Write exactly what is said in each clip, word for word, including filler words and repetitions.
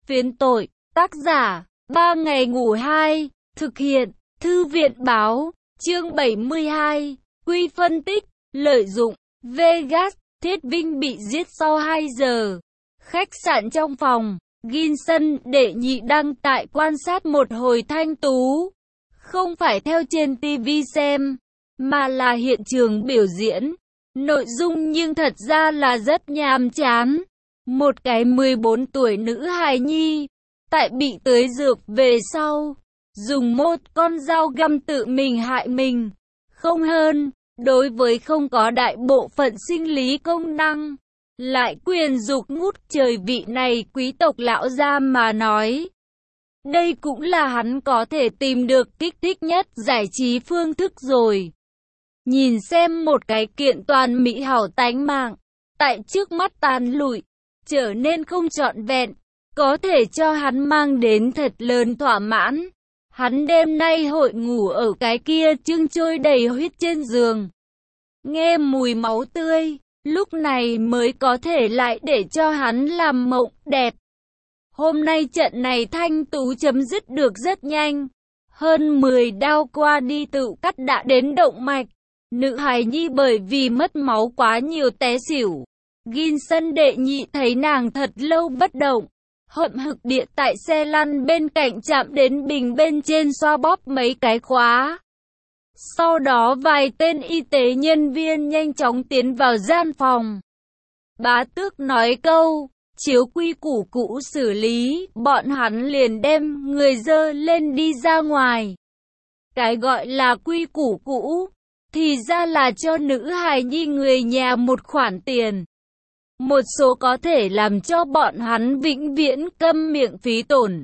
Phiến tội, tác giả, ba ngày ngủ hai, thực hiện, Thư viện báo, chương bảy mươi hai, Quy phân tích, lợi dụng, Vegas, Thiết Vinh bị giết sau hai giờ. Khách sạn trong phòng, Ginson đệ nhị đăng tại quan sát một hồi thanh tú. Không phải theo trên ti vi xem, mà là hiện trường biểu diễn. Nội dung nhưng thật ra là rất nhàm chán. Một cái mười bốn tuổi nữ hài nhi, tại bị tưới dược về sau, dùng một con dao găm tự mình hại mình. Không hơn, đối với không có đại bộ phận sinh lý công năng, lại quyền dục ngút trời vị này quý tộc lão gia mà nói. Đây cũng là hắn có thể tìm được kích thích nhất giải trí phương thức rồi. Nhìn xem một cái kiện toàn mỹ hảo tánh mạng, tại trước mắt tàn lụi, trở nên không trọn vẹn, có thể cho hắn mang đến thật lớn thỏa mãn. Hắn đêm nay hội ngủ ở cái kia chưng trôi đầy huyết trên giường. Nghe mùi máu tươi, lúc này mới có thể lại để cho hắn làm mộng đẹp. Hôm nay trận này thanh tú chấm dứt được rất nhanh. Hơn mười đao qua đi tự cắt đã đến động mạch. Nữ hài nhi bởi vì mất máu quá nhiều té xỉu. Ginson đệ nhị thấy nàng thật lâu bất động. Hậm hực địa tại xe lăn bên cạnh chạm đến bình bên trên xoa bóp mấy cái khóa. Sau đó vài tên y tế nhân viên nhanh chóng tiến vào gian phòng. Bá tước nói câu, chiếu quy củ cũ xử lý, bọn hắn liền đem người dơ lên đi ra ngoài. Cái gọi là quy củ cũ, thì ra là cho nữ hài nhi người nhà một khoản tiền. Một số có thể làm cho bọn hắn vĩnh viễn câm miệng phí tổn.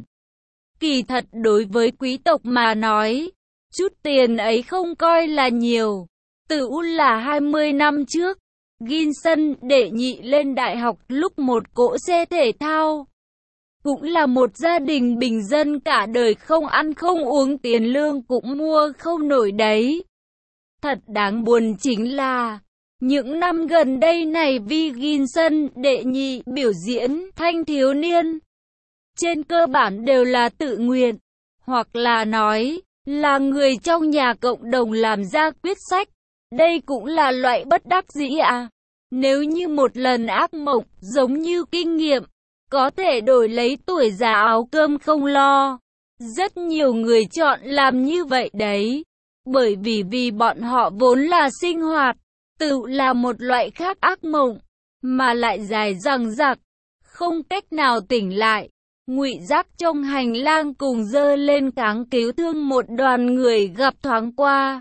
Kỳ thật đối với quý tộc mà nói, chút tiền ấy không coi là nhiều. Tự là hai mươi năm trước, Ginson đệ nhị lên đại học lúc một cỗ xe thể thao. Cũng là một gia đình bình dân cả đời không ăn không uống tiền lương cũng mua không nổi đấy. Thật đáng buồn chính là, những năm gần đây này vì Ginson đệ nhị biểu diễn thanh thiếu niên, trên cơ bản đều là tự nguyện, hoặc là nói, là người trong nhà cộng đồng làm ra quyết sách. Đây cũng là loại bất đắc dĩ à. Nếu như một lần ác mộng, giống như kinh nghiệm, có thể đổi lấy tuổi già áo cơm không lo. Rất nhiều người chọn làm như vậy đấy. Bởi vì vì bọn họ vốn là sinh hoạt, tự là một loại khác ác mộng, mà lại dài dằng dặc, không cách nào tỉnh lại. Ngụy Giác trong hành lang cùng dơ lên cáng cứu thương một đoàn người gặp thoáng qua.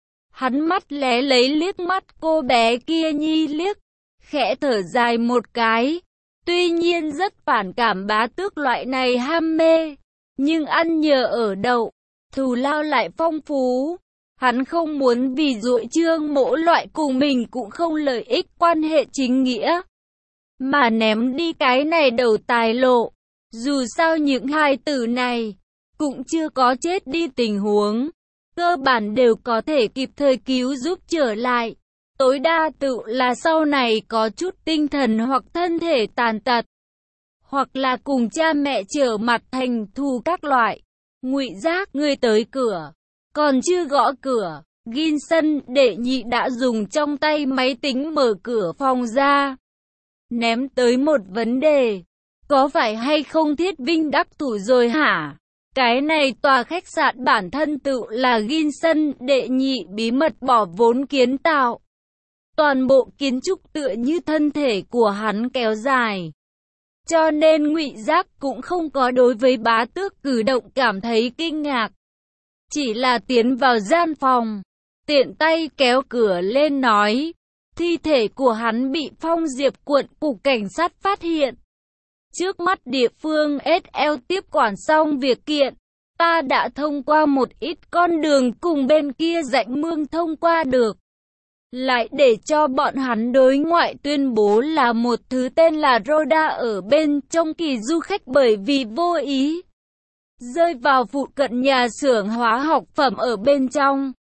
Hắn mắt lé lấy liếc mắt cô bé kia nhi liếc, khẽ thở dài một cái. Tuy nhiên rất phản cảm bá tước loại này ham mê, nhưng ăn nhờ ở đậu, thù lao lại phong phú. Hắn không muốn vì ruội trương mỗi loại cùng mình cũng không lợi ích quan hệ chính nghĩa, mà ném đi cái này đầu tài lộ. Dù sao những hai tử này cũng chưa có chết đi tình huống, cơ bản đều có thể kịp thời cứu giúp trở lại. Tối đa tự là sau này có chút tinh thần hoặc thân thể tàn tật, hoặc là cùng cha mẹ trở mặt thành thù các loại. Ngụy Giác, người tới cửa. Còn chưa gõ cửa, Ginson đệ nhị đã dùng trong tay máy tính mở cửa phòng ra. Ném tới một vấn đề. Có phải hay không Thiết Vinh đắc thủ rồi hả? Cái này tòa khách sạn bản thân tự là Ginson đệ nhị bí mật bỏ vốn kiến tạo. Toàn bộ kiến trúc tựa như thân thể của hắn kéo dài. Cho nên Ngụy Giác cũng không có đối với bá tước cử động cảm thấy kinh ngạc. Chỉ là tiến vào gian phòng, tiện tay kéo cửa lên nói, thi thể của hắn bị Phong Diệp quận cục cảnh sát phát hiện. Trước mắt địa phương ét lờ tiếp quản xong việc kiện, ta đã thông qua một ít con đường cùng bên kia rãnh mương thông qua được. Lại để cho bọn hắn đối ngoại tuyên bố là một thứ tên là Rhoda ở bên trong kỳ du khách bởi vì vô ý rơi vào phụ cận nhà xưởng hóa học phẩm ở bên trong,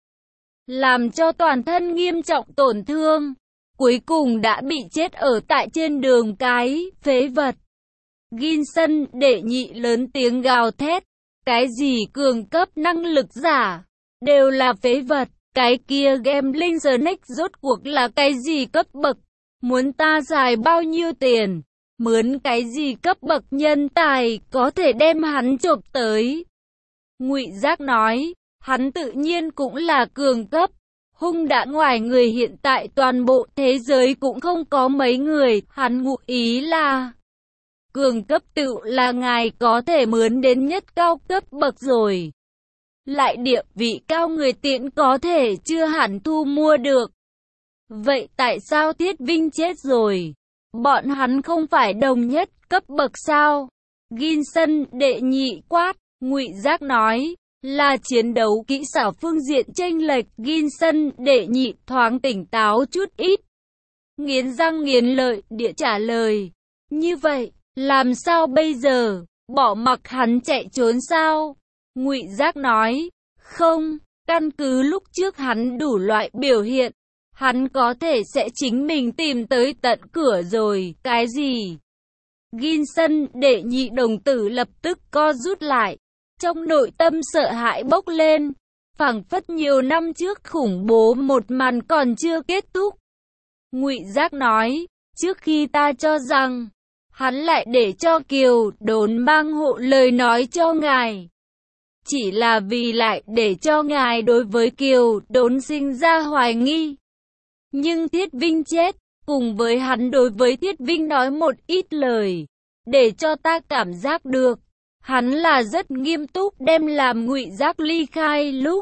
làm cho toàn thân nghiêm trọng tổn thương, cuối cùng đã bị chết ở tại trên đường cái phế vật. Ginson đệ nhị lớn tiếng gào thét. Cái gì cường cấp năng lực giả? Đều là phế vật. Cái kia Gambling Snake rốt cuộc là cái gì cấp bậc? Muốn ta xài bao nhiêu tiền? Mướn cái gì cấp bậc nhân tài có thể đem hắn chộp tới? Ngụy Giác nói, hắn tự nhiên cũng là cường cấp. Hung đã ngoài người hiện tại toàn bộ thế giới cũng không có mấy người, hắn ngụ ý là cường cấp tự là ngài có thể mướn đến nhất cao cấp bậc rồi. Lại địa vị cao người tiện có thể chưa hẳn thu mua được. Vậy tại sao Thiết Vinh chết rồi? Bọn hắn không phải đồng nhất cấp bậc sao? Ginson đệ nhị quát, Ngụy Giác nói, là chiến đấu kỹ xảo phương diện chênh lệch. Ginson đệ nhị thoáng tỉnh táo chút ít. Nghiến răng nghiến lợi địa trả lời, như vậy, làm sao bây giờ? Bỏ mặc hắn chạy trốn sao? Ngụy Giác nói, không, căn cứ lúc trước hắn đủ loại biểu hiện, hắn có thể sẽ chính mình tìm tới tận cửa rồi. Cái gì? Ginson đệ nhị đồng tử lập tức co rút lại, trong nội tâm sợ hãi bốc lên, phảng phất nhiều năm trước khủng bố một màn còn chưa kết thúc. Ngụy Giác nói, trước khi ta cho rằng hắn lại để cho Kiều Đốn mang hộ lời nói cho ngài, chỉ là vì lại để cho ngài đối với Kiều Đốn sinh ra hoài nghi. Nhưng Thiết Vinh chết, cùng với hắn đối với Thiết Vinh nói một ít lời, để cho ta cảm giác được, hắn là rất nghiêm túc đem làm Ngụy Giác ly khai lúc.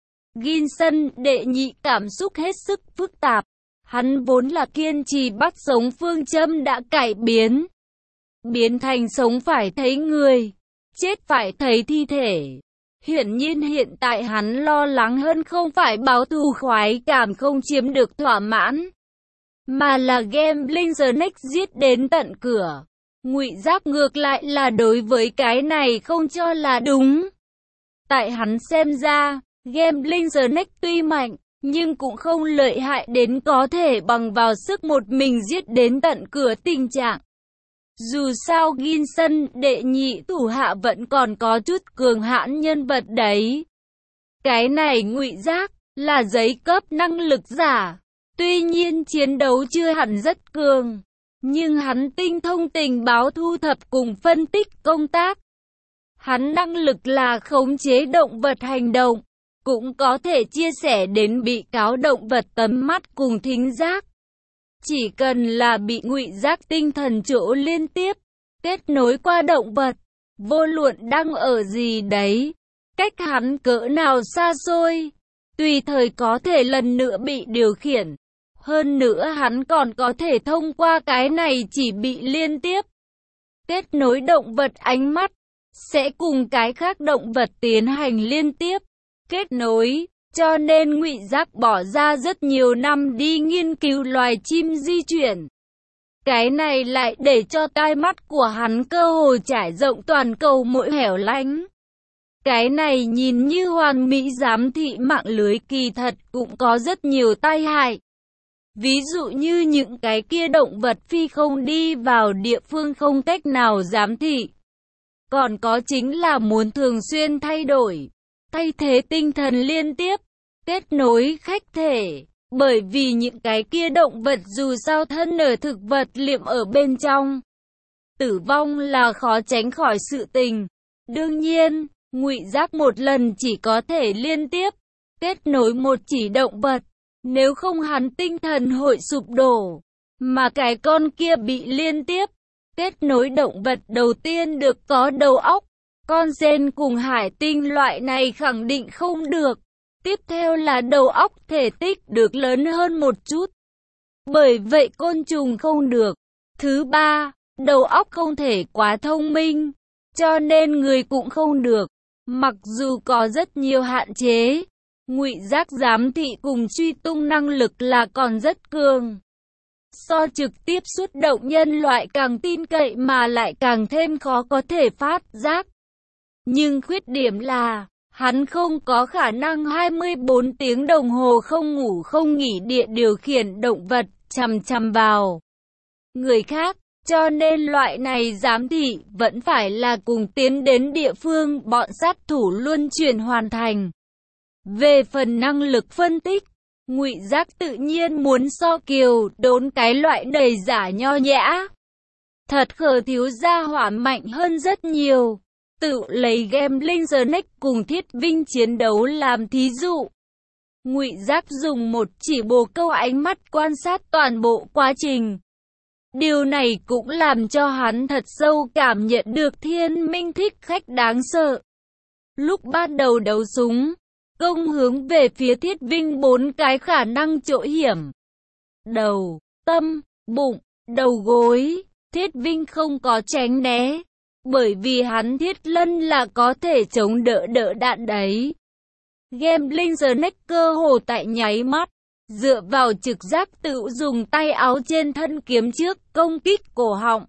Ginson đệ nhị cảm xúc hết sức phức tạp, hắn vốn là kiên trì bắt sống phương châm đã cải biến. Biến thành sống phải thấy người, chết phải thấy thi thể. Hiển nhiên hiện tại hắn lo lắng hơn không phải báo thù khoái cảm không chiếm được thỏa mãn, mà là Gambling Snake giết đến tận cửa. Ngụy Giác ngược lại là đối với cái này không cho là đúng. Tại hắn xem ra, Gambling Snake tuy mạnh, nhưng cũng không lợi hại đến có thể bằng vào sức một mình giết đến tận cửa tình trạng. Dù sao Ginson đệ nhị thủ hạ vẫn còn có chút cường hãn nhân vật đấy. Cái này Ngụy Giác là giấy cấp năng lực giả, tuy nhiên chiến đấu chưa hẳn rất cường, nhưng hắn tinh thông tình báo thu thập cùng phân tích công tác. Hắn năng lực là khống chế động vật hành động, cũng có thể chia sẻ đến bị cáo động vật tầm mắt cùng thính giác. Chỉ cần là bị Ngụy Giác tinh thần chỗ liên tiếp, kết nối qua động vật, vô luận đang ở gì đấy, cách hắn cỡ nào xa xôi, tùy thời có thể lần nữa bị điều khiển. Hơn nữa hắn còn có thể thông qua cái này chỉ bị liên tiếp kết nối động vật ánh mắt, sẽ cùng cái khác động vật tiến hành liên tiếp kết nối. Cho nên Ngụy Giác bỏ ra rất nhiều năm đi nghiên cứu loài chim di chuyển. Cái này lại để cho tai mắt của hắn cơ hồ trải rộng toàn cầu mỗi hẻo lánh. Cái này nhìn như hoàn mỹ giám thị mạng lưới kỳ thật cũng có rất nhiều tai hại. Ví dụ như những cái kia động vật phi không đi vào địa phương không cách nào giám thị. Còn có chính là muốn thường xuyên thay đổi, thay thế tinh thần liên tiếp, kết nối khách thể. Bởi vì những cái kia động vật dù sao thân ở thực vật liệm ở bên trong, tử vong là khó tránh khỏi sự tình. Đương nhiên, Ngụy Giác một lần chỉ có thể liên tiếp kết nối một chỉ động vật, nếu không hắn tinh thần hội sụp đổ. Mà cái con kia bị liên tiếp kết nối động vật đầu tiên được có đầu óc, con sen cùng hải tinh loại này khẳng định không được. Tiếp theo là đầu óc thể tích được lớn hơn một chút, bởi vậy côn trùng không được. Thứ ba, đầu óc không thể quá thông minh, cho nên người cũng không được. Mặc dù có rất nhiều hạn chế, Ngụy Giác giám thị cùng truy tung năng lực là còn rất cường. So trực tiếp xuất động nhân loại càng tin cậy mà lại càng thêm khó có thể phát giác. Nhưng khuyết điểm là hắn không có khả năng hai mươi bốn tiếng đồng hồ không ngủ không nghỉ địa điều khiển động vật chằm chằm vào người khác, cho nên loại này giám thị vẫn phải là cùng tiến đến địa phương bọn sát thủ luân chuyển hoàn thành. Về phần năng lực phân tích, Ngụy Giác tự nhiên muốn so Kiều Đốn cái loại đầy giả nho nhã. Thật khờ thiếu gia hỏa mạnh hơn rất nhiều. Tự lấy Gambling The Next cùng Thiết Vinh chiến đấu làm thí dụ. Ngụy Giác dùng một chỉ bồ câu ánh mắt quan sát toàn bộ quá trình. Điều này cũng làm cho hắn thật sâu cảm nhận được Thiên Minh thích khách đáng sợ. Lúc ban đầu đấu súng, công hướng về phía Thiết Vinh bốn cái khả năng chỗ hiểm. Đầu, tâm, bụng, đầu gối. Thiết Vinh không có tránh né, bởi vì hắn thiết lân là có thể chống đỡ đỡ đạn đấy. Gambling The Next cơ hồ tại nháy mắt, dựa vào trực giác tự dùng tay áo trên thân kiếm trước công kích cổ họng.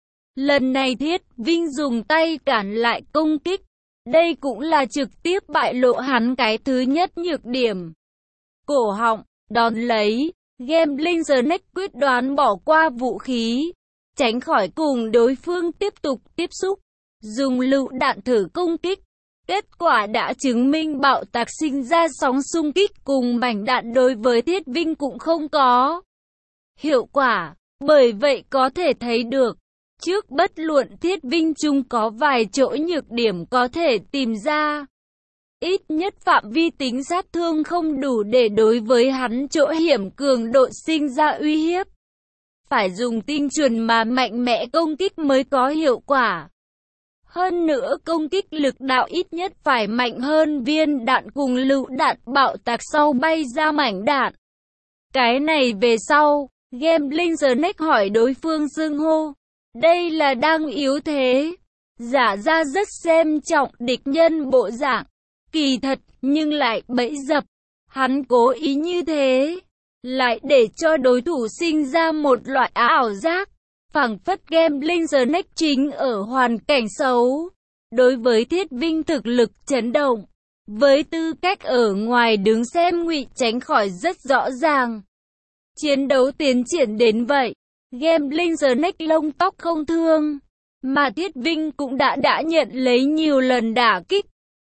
Lần này Thiết Vinh dùng tay cản lại công kích, đây cũng là trực tiếp bại lộ hắn cái thứ nhất nhược điểm. Cổ họng, đón lấy, Gambling The Next quyết đoán bỏ qua vũ khí, tránh khỏi cùng đối phương tiếp tục tiếp xúc, dùng lựu đạn thử công kích. Kết quả đã chứng minh bạo tạc sinh ra sóng xung kích cùng mảnh đạn đối với Thiết Vinh cũng không có hiệu quả. Bởi vậy có thể thấy được, trước bất luận Thiết Vinh chung có vài chỗ nhược điểm có thể tìm ra. Ít nhất phạm vi tính sát thương không đủ để đối với hắn chỗ hiểm cường độ sinh ra uy hiếp. Phải dùng tinh chuẩn mà mạnh mẽ công kích mới có hiệu quả. Hơn nữa công kích lực đạo ít nhất phải mạnh hơn viên đạn cùng lựu đạn bạo tạc sau bay ra mảnh đạn. Cái này về sau, Gambling The Next hỏi đối phương xưng hô. Đây là đang yếu thế. Giả ra rất xem trọng địch nhân bộ dạng. Kỳ thật, nhưng lại bẫy dập. Hắn cố ý như thế, lại để cho đối thủ sinh ra một loại ảo giác. Phảng phất Gambling The Next chính ở hoàn cảnh xấu. Đối với Thiết Vinh thực lực chấn động, với tư cách ở ngoài đứng xem Ngụy tránh khỏi rất rõ ràng. Chiến đấu tiến triển đến vậy, Gambling The Next lông tóc không thương, mà Thiết Vinh cũng đã đã nhận lấy nhiều lần đả kích.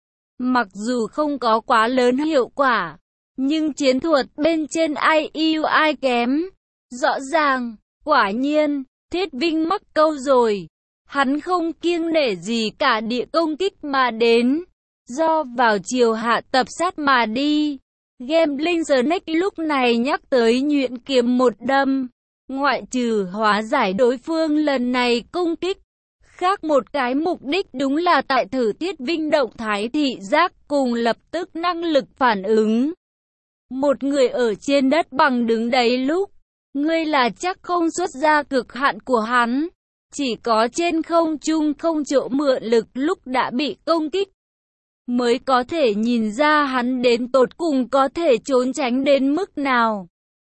Mặc dù không có quá lớn hiệu quả, nhưng chiến thuật bên trên ai ưu ai kém. Rõ ràng, quả nhiên, Thiết Vinh mắc câu rồi. Hắn không kiêng nể gì cả địa công kích mà đến, do vào chiều hạ tập sát mà đi. Gambling The Next lúc này nhắc tới nhuyễn kiếm một đâm, ngoại trừ hóa giải đối phương lần này công kích. Khác một cái mục đích đúng là tại thử Thiết Vinh động thái thị giác cùng lập tức năng lực phản ứng. Một người ở trên đất bằng đứng đấy lúc, ngươi là chắc không xuất ra cực hạn của hắn. Chỉ có trên không trung không chỗ mượn lực lúc đã bị công kích, mới có thể nhìn ra hắn đến tột cùng có thể trốn tránh đến mức nào.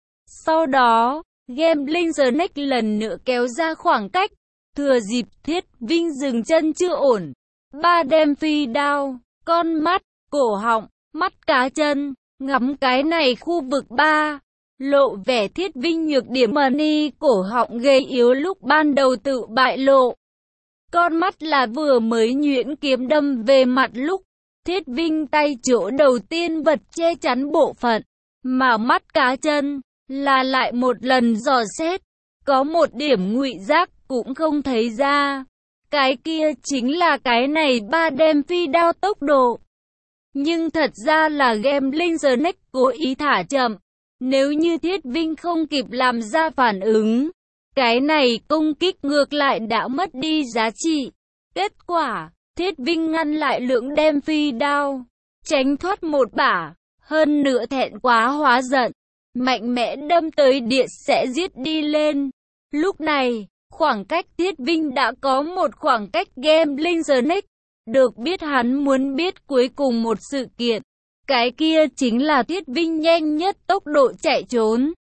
Sau đó, Gambling The Next lần nữa kéo ra khoảng cách, thừa dịp Thiết Vinh dừng chân chưa ổn. Ba đem phi đao, con mắt, cổ họng, mắt cá chân, ngắm cái này khu vực ba. Lộ vẻ Thiết Vinh nhược điểm mani cổ họng gây yếu lúc ban đầu tự bại lộ. Con mắt là vừa mới nhuyễn kiếm đâm về mặt lúc, Thiết Vinh tay chỗ đầu tiên vật che chắn bộ phận, mà mắt cá chân là lại một lần dò xét, có một điểm ngụy giác cũng không thấy ra. Cái kia chính là cái này ba đem phi đao tốc độ. Nhưng thật ra là Gambling The Next cố ý thả chậm. Nếu như Thiết Vinh không kịp làm ra phản ứng, cái này công kích ngược lại đã mất đi giá trị. Kết quả, Thiết Vinh ngăn lại lưỡng đem phi đao, tránh thoát một bả, hơn nữa thẹn quá hóa giận, mạnh mẽ đâm tới địa sẽ giết đi lên. Lúc này, khoảng cách Thiết Vinh đã có một khoảng cách Gambling The Next. Được biết hắn muốn biết cuối cùng một sự kiện. Cái kia chính là Thiết Vinh nhanh nhất tốc độ chạy trốn.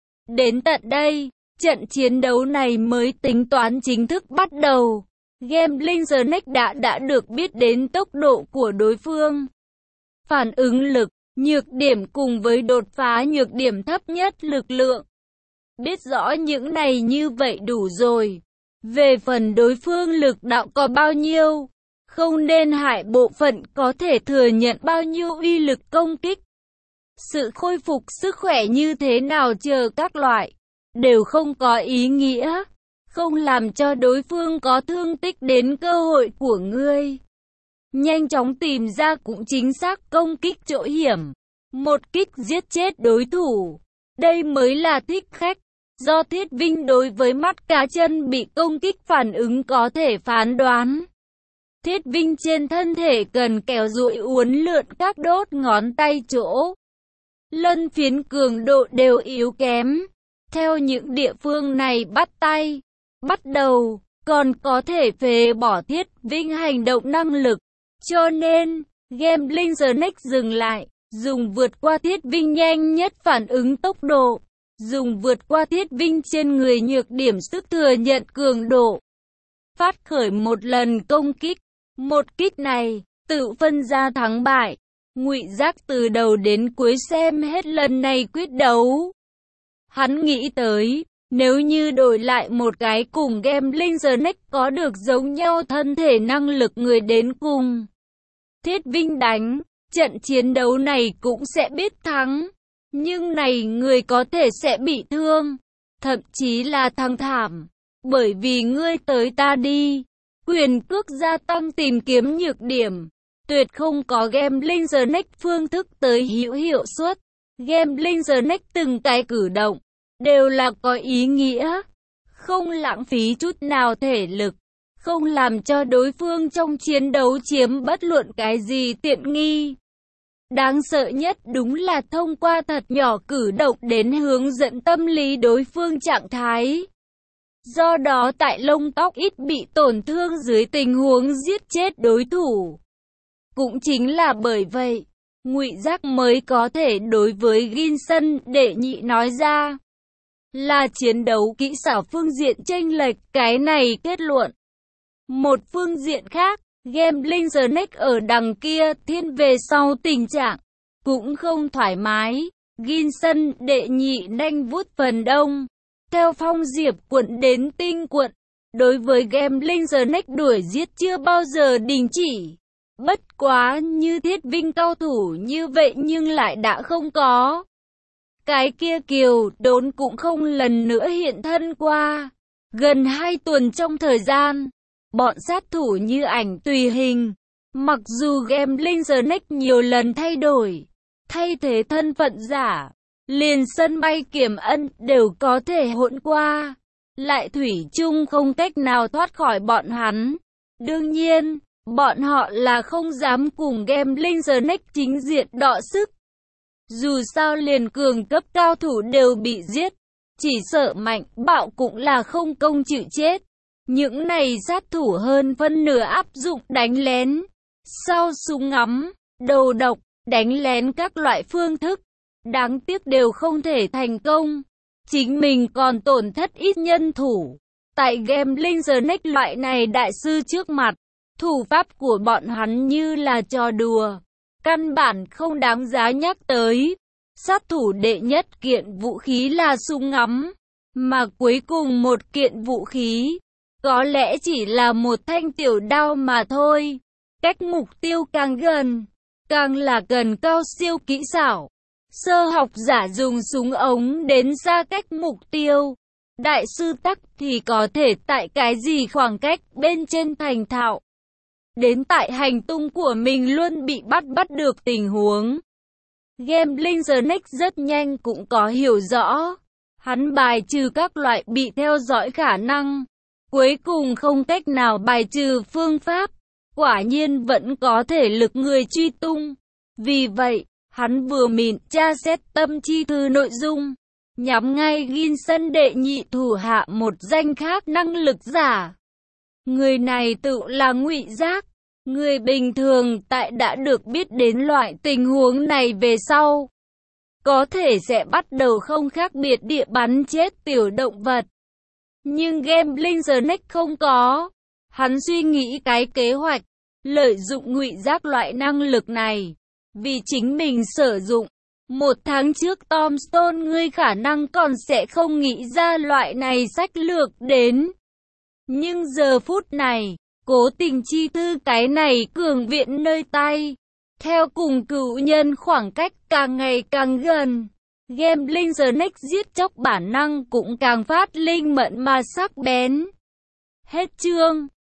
Đến tận đây, trận chiến đấu này mới tính toán chính thức bắt đầu. Gambling The Next đã đã được biết đến tốc độ của đối phương, phản ứng lực, nhược điểm cùng với đột phá nhược điểm thấp nhất lực lượng. Biết rõ những này như vậy đủ rồi. Về phần đối phương lực đạo có bao nhiêu, không nên hại bộ phận có thể thừa nhận bao nhiêu uy lực công kích. Sự khôi phục sức khỏe như thế nào chờ các loại, đều không có ý nghĩa, không làm cho đối phương có thương tích đến cơ hội của ngươi. Nhanh chóng tìm ra cũng chính xác công kích chỗ hiểm, một kích giết chết đối thủ. Đây mới là thích khách. Do Thiết Vinh đối với mắt cá chân bị công kích phản ứng có thể phán đoán. Thiết Vinh trên thân thể cần kéo duỗi uốn lượn các đốt ngón tay chỗ lân phiến cường độ đều yếu kém. Theo những địa phương này bắt tay, bắt đầu, còn có thể phế bỏ Thiết Vinh hành động năng lực. Cho nên, Gambling The Next dừng lại, dùng vượt qua Thiết Vinh nhanh nhất phản ứng tốc độ. Dùng vượt qua Thiết Vinh trên người nhược điểm sức thừa nhận cường độ. Phát khởi một lần công kích. Một kích này, tự phân ra thắng bại. Ngụy Giác từ đầu đến cuối xem hết lần này quyết đấu. Hắn nghĩ tới, nếu như đổi lại một cái cùng Gambling The Next có được giống nhau thân thể năng lực người đến cùng Thiết Vinh đánh, trận chiến đấu này cũng sẽ biết thắng. Nhưng này người có thể sẽ bị thương, thậm chí là thăng thảm, bởi vì ngươi tới ta đi, quyền cước gia tăng tìm kiếm nhược điểm, tuyệt không có Gambling The Next phương thức tới hữu hiệu suất. Gambling The Next từng cái cử động, đều là có ý nghĩa, không lãng phí chút nào thể lực, không làm cho đối phương trong chiến đấu chiếm bất luận cái gì tiện nghi. Đáng sợ nhất đúng là thông qua thật nhỏ cử động đến hướng dẫn tâm lý đối phương trạng thái. Do đó tại lông tóc ít bị tổn thương dưới tình huống giết chết đối thủ. Cũng chính là bởi vậy, Ngụy Giác mới có thể đối với Ginson đệ nhị nói ra là chiến đấu kỹ xảo phương diện chênh lệch cái này kết luận. Một phương diện khác, Gambling The Next ở đằng kia thiên về sau tình trạng cũng không thoải mái. Ginson đệ nhị nanh vuốt phần đông, theo Phong Diệp quận đến Tinh quận, đối với Gambling The Next đuổi giết chưa bao giờ đình chỉ. Bất quá như Thiết Vinh cao thủ như vậy nhưng lại đã không có. Cái kia Kiều Đốn cũng không lần nữa hiện thân qua. Gần hai tuần trong thời gian, bọn sát thủ như ảnh tùy hình. Mặc dù Gambling The Next nhiều lần thay đổi, thay thế thân phận giả, liền sân bay Kiểm Ân đều có thể hỗn qua, lại thủy chung không cách nào thoát khỏi bọn hắn. Đương nhiên, bọn họ là không dám cùng Gambling The Next chính diện đọ sức. Dù sao liền cường cấp cao thủ đều bị giết, chỉ sợ mạnh bạo cũng là không công chịu chết. Những này sát thủ hơn phân nửa áp dụng đánh lén, sau súng ngắm, đầu độc, đánh lén các loại phương thức. Đáng tiếc đều không thể thành công. Chính mình còn tổn thất ít nhân thủ. Tại Gambling The Next loại này đại sư trước mặt, thủ pháp của bọn hắn như là trò đùa, căn bản không đáng giá nhắc tới. Sát thủ đệ nhất kiện vũ khí là súng ngắm, mà cuối cùng một kiện vũ khí có lẽ chỉ là một thanh tiểu đao mà thôi. Cách mục tiêu càng gần, càng là gần cao siêu kỹ xảo. Sơ học giả dùng súng ống đến xa cách mục tiêu. Đại sư tắc thì có thể tại cái gì khoảng cách bên trên thành thạo. Đến tại hành tung của mình luôn bị bắt bắt được tình huống. Gambling The Next rất nhanh cũng có hiểu rõ. Hắn bài trừ các loại bị theo dõi khả năng. Cuối cùng không cách nào bài trừ phương pháp. Quả nhiên vẫn có thể lực người truy tung. Vì vậy, hắn vừa mịn tra xét tâm chi thư nội dung, nhắm ngay Ginson đệ nhị thủ hạ một danh khác năng lực giả. Người này tự là Ngụy Giác. Người bình thường tại đã được biết đến loại tình huống này về sau, có thể sẽ bắt đầu không khác biệt địa bắn chết tiểu động vật. Nhưng Gambling The Next không có. Hắn suy nghĩ cái kế hoạch, lợi dụng Ngụy Giác loại năng lực này, vì chính mình sử dụng. Một tháng trước Tom Stone ngươi khả năng còn sẽ không nghĩ ra loại này sách lược đến. Nhưng giờ phút này, cố tình chi thư cái này cường viện nơi tay. Theo cùng cựu nhân khoảng cách càng ngày càng gần, gambling snake giết chóc bản năng cũng càng phát linh mẫn mà sắc bén. Hết chương.